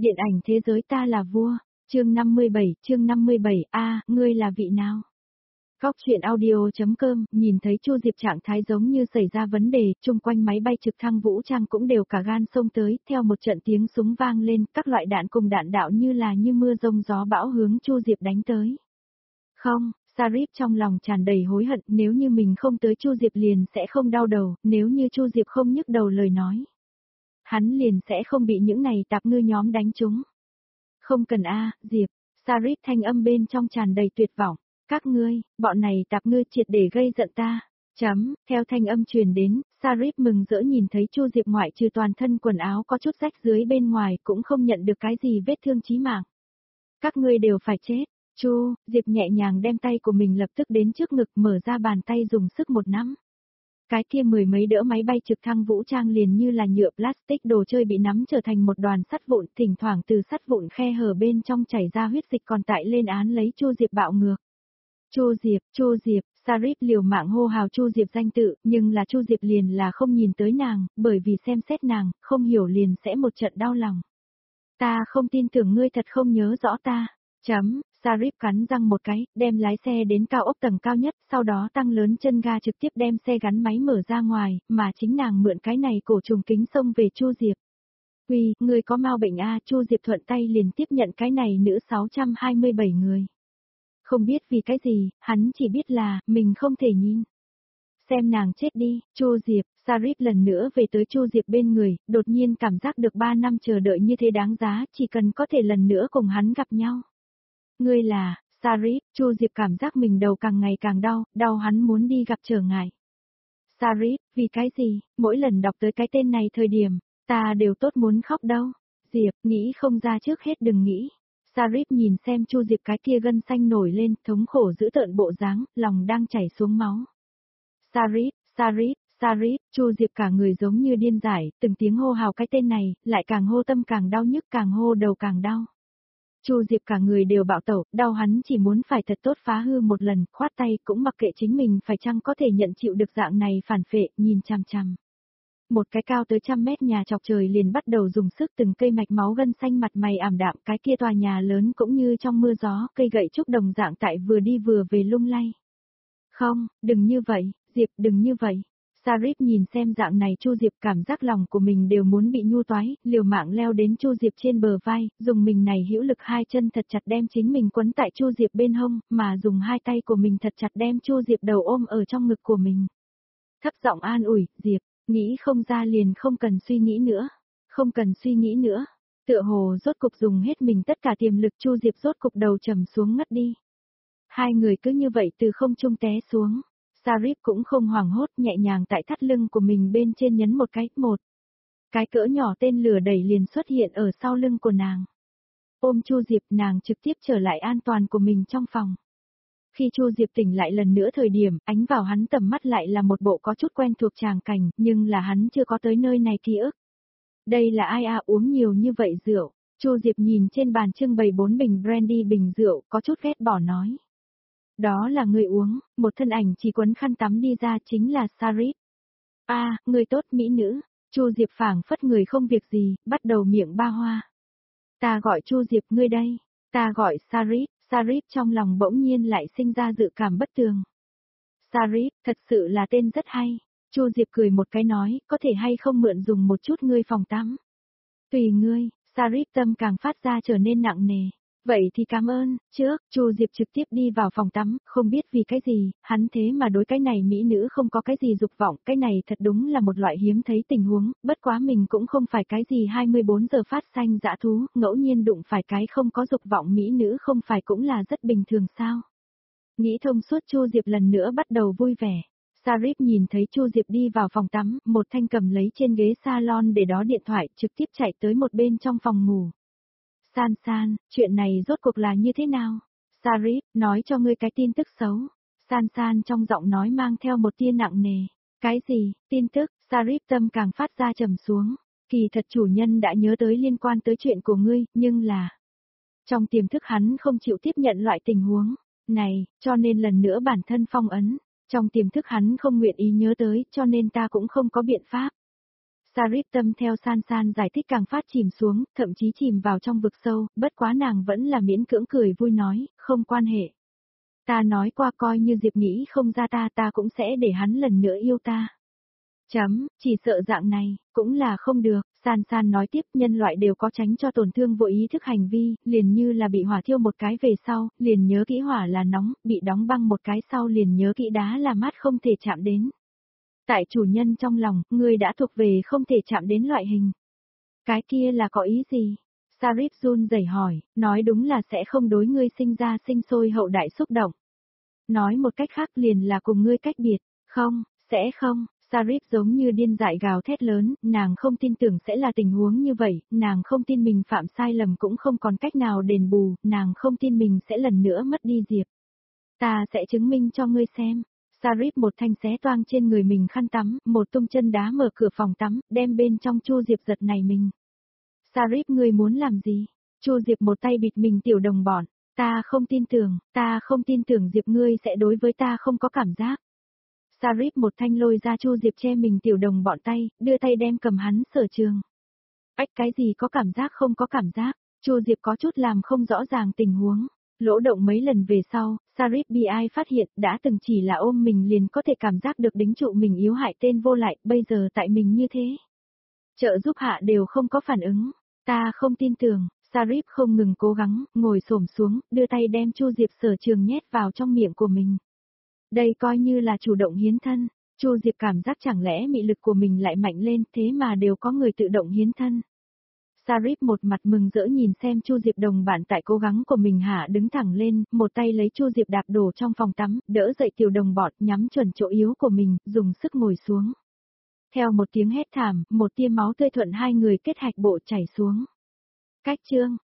Điện ảnh thế giới ta là vua, chương 57, ngươi là vị nào? Góc chuyện audio.com, nhìn thấy Chu Diệp trạng thái giống như xảy ra vấn đề, chung quanh máy bay trực thăng vũ trang cũng đều cả gan xông tới, theo một trận tiếng súng vang lên, các loại đạn cùng đạn đạo như mưa rông gió bão hướng Chu Diệp đánh tới. Không, Sarip trong lòng tràn đầy hối hận, nếu như mình không tới Chu Diệp liền sẽ không đau đầu, nếu như Chu Diệp không nhức đầu lời nói. Hắn liền sẽ không bị những này tạp ngư nhóm đánh trúng. Không cần Diệp, Sarip thanh âm bên trong tràn đầy tuyệt vọng. Các ngươi, bọn này tạp ngư triệt để gây giận ta. Theo thanh âm truyền đến, Sarip mừng rỡ nhìn thấy Chu Diệp ngoại trừ toàn thân quần áo có chút rách dưới bên ngoài cũng không nhận được cái gì vết thương chí mạng. Các ngươi đều phải chết. Diệp nhẹ nhàng đem tay của mình lập tức đến trước ngực mở ra bàn tay dùng sức một nắm. Cái kia mười mấy đỡ máy bay trực thăng vũ trang liền như là nhựa plastic đồ chơi bị nắm trở thành một đoàn sắt vụn, thỉnh thoảng từ sắt vụn khe hở bên trong chảy ra huyết dịch còn tại lên án lấy Chu Diệp bạo ngược. Chu Diệp, Sarip liều mạng hô hào Chu Diệp danh tự, nhưng là Chu Diệp liền là không nhìn tới nàng, bởi vì xem xét nàng, không hiểu liền sẽ một trận đau lòng. Ta không tin tưởng ngươi thật không nhớ rõ ta. Sarip cắn răng một cái, đem lái xe đến cao ốc tầng cao nhất, sau đó tăng lớn chân ga trực tiếp đem xe gắn máy mở ra ngoài, mà chính nàng mượn cái này cổ trùng kính xông về Chu Diệp. Uy, ngươi có mau bệnh Chu Diệp thuận tay liền tiếp nhận cái này nữ 627 người. Không biết vì cái gì, hắn chỉ biết là, mình không thể nhìn. Xem nàng chết đi, Chu Diệp, Sarip lần nữa về tới Chu Diệp bên người, đột nhiên cảm giác được 3 năm chờ đợi như thế đáng giá, chỉ cần có thể lần nữa cùng hắn gặp nhau. Ngươi là, Sarip, Chu Diệp cảm giác mình đầu càng ngày càng đau hắn muốn đi gặp trở ngại. Sarip, vì cái gì, mỗi lần đọc tới cái tên này thời điểm, ta đều tốt muốn khóc đâu. Diệp, nghĩ không ra trước hết đừng nghĩ. Sarip nhìn xem Chu Diệp cái kia gân xanh nổi lên, thống khổ giữ tợn bộ dáng, lòng đang chảy xuống máu. Sarip, Chu Diệp cả người giống như điên dại, từng tiếng hô hào cái tên này, lại càng hô tâm càng đau nhức càng hô đầu càng đau. Chu Diệp cả người đều bạo tẩu, đau hắn chỉ muốn phải thật tốt phá hư một lần, khoát tay cũng mặc kệ chính mình phải chăng có thể nhận chịu được dạng này phản phệ, nhìn chằm chằm. Một cái cao tới 100 mét nhà chọc trời liền bắt đầu dùng sức từng cây mạch máu gân xanh mặt mày ảm đạm, cái kia tòa nhà lớn cũng như trong mưa gió, cây gậy trúc đồng dạng tại vừa đi vừa về lung lay. Không, đừng như vậy, Diệp đừng như vậy. Sarip nhìn xem dạng này Chu Diệp cảm giác lòng của mình đều muốn bị nhu toái, liều mạng leo đến Chu Diệp trên bờ vai, dùng mình này hữu lực hai chân thật chặt đem chính mình quấn tại Chu Diệp bên hông, mà dùng hai tay của mình thật chặt đem Chu Diệp đầu ôm ở trong ngực của mình. Thấp giọng an ủi, Diệp, nghĩ không ra liền không cần suy nghĩ nữa. Tựa hồ rốt cục dùng hết mình tất cả tiềm lực Chu Diệp rốt cục đầu trầm xuống ngất đi. Hai người cứ như vậy từ không trung té xuống. Sarip cũng không hoảng hốt, nhẹ nhàng tại thắt lưng của mình bên trên nhấn một cái cỡ nhỏ tên lửa đẩy liền xuất hiện ở sau lưng của nàng. Ôm Chu Diệp, nàng trực tiếp trở lại an toàn của mình trong phòng. Khi Chu Diệp tỉnh lại lần nữa thời điểm, ánh vào hắn tầm mắt lại là một bộ có chút quen thuộc tràng cảnh, nhưng là hắn chưa có tới nơi này ký ức. Đây là ai uống nhiều như vậy rượu? Chu Diệp nhìn trên bàn trưng bày 4 bình brandy bình rượu, có chút ghét bỏ nói. Đó là người uống, một thân ảnh chỉ quấn khăn tắm đi ra chính là Sarip. Người tốt mỹ nữ. Chu Diệp phảng phất người không việc gì, bắt đầu miệng ba hoa. Ta gọi Chu Diệp, ngươi đây. Ta gọi Sarip. Sarip trong lòng bỗng nhiên lại sinh ra dự cảm bất tường. Sarip, thật sự là tên rất hay. Chu Diệp cười một cái nói, có thể hay không mượn dùng một chút ngươi phòng tắm. Tùy ngươi. Sarip tâm càng phát ra trở nên nặng nề. Vậy thì cảm ơn. Chu Diệp trực tiếp đi vào phòng tắm, không biết vì cái gì, hắn thế mà đối cái này mỹ nữ không có cái gì dục vọng, cái này thật đúng là một loại hiếm thấy tình huống, bất quá mình cũng không phải cái gì 24 giờ phát sanh dã thú, ngẫu nhiên đụng phải cái không có dục vọng mỹ nữ không phải cũng là rất bình thường sao. Nghĩ thông suốt Chu Diệp lần nữa bắt đầu vui vẻ. Sarip nhìn thấy Chu Diệp đi vào phòng tắm, một thanh cầm lấy trên ghế salon để đó điện thoại, trực tiếp chạy tới một bên trong phòng ngủ. San, chuyện này rốt cuộc là như thế nào? Sarip, nói cho ngươi cái tin tức xấu. San trong giọng nói mang theo một tia nặng nề. Cái gì, tin tức? Sarip tâm càng phát ra trầm xuống. Kỳ thật chủ nhân đã nhớ tới liên quan tới chuyện của ngươi, nhưng là... Trong tiềm thức hắn không chịu tiếp nhận loại tình huống này, cho nên lần nữa bản thân phong ấn. Trong tiềm thức hắn không nguyện ý nhớ tới, cho nên ta cũng không có biện pháp. Sarip tâm theo San San giải thích càng phát chìm xuống, thậm chí chìm vào trong vực sâu, bất quá nàng vẫn là miễn cưỡng cười vui nói, không quan hệ. Ta nói qua coi như Diệp nghĩ không ra ta cũng sẽ để hắn lần nữa yêu ta. Chỉ sợ dạng này, cũng là không được, San San nói tiếp nhân loại đều có tránh cho tổn thương vô ý thức hành vi, liền như là bị hỏa thiêu một cái về sau, liền nhớ kỹ hỏa là nóng, bị đóng băng một cái sau liền nhớ kỹ đá là mát không thể chạm đến. Tại chủ nhân trong lòng, ngươi đã thuộc về không thể chạm đến loại hình. Cái kia là có ý gì? Sarip run rẩy hỏi, nói đúng là sẽ không đối ngươi sinh ra sinh sôi hậu đại xúc động. Nói một cách khác liền là cùng ngươi cách biệt, không, sẽ không. Sarip giống như điên dại gào thét lớn, nàng không tin tưởng sẽ là tình huống như vậy, nàng không tin mình phạm sai lầm cũng không còn cách nào đền bù, nàng không tin mình sẽ lần nữa mất đi Diệp. Ta sẽ chứng minh cho ngươi xem. Sarip một thanh xé toang trên người mình khăn tắm, một tung chân đá mở cửa phòng tắm, đem bên trong Chu Diệp giật này mình. Sarip ngươi muốn làm gì? Chu Diệp một tay bịt mình tiểu đồng bọn, ta không tin tưởng Diệp ngươi sẽ đối với ta không có cảm giác. Sarip một thanh lôi ra Chu Diệp che mình tiểu đồng bọn tay, đưa tay đem cầm hắn Sở Trường. Ách cái gì có cảm giác không có cảm giác, Chu Diệp có chút làm không rõ ràng tình huống. Lỗ động mấy lần về sau, Sarip bi ai phát hiện đã từng chỉ là ôm mình liền có thể cảm giác được đính trụ mình yếu hại tên vô lại, bây giờ tại mình như thế. Trợ giúp hạ đều không có phản ứng, ta không tin tưởng, Sarip không ngừng cố gắng, ngồi xổm xuống, đưa tay đem Chu Diệp Sở Trường nhét vào trong miệng của mình. Đây coi như là chủ động hiến thân, Chu Diệp cảm giác chẳng lẽ mị lực của mình lại mạnh lên thế mà đều có người tự động hiến thân. Sarip một mặt mừng rỡ nhìn xem Chu Diệp đồng bạn tại cố gắng của mình hạ đứng thẳng lên, một tay lấy Chu Diệp đạp đổ trong phòng tắm, đỡ dậy tiểu đồng bọn nhắm chuẩn chỗ yếu của mình, dùng sức ngồi xuống. Theo một tiếng hét thảm, một tia máu tươi thuận hai người kết hạch bộ chảy xuống. Cách chương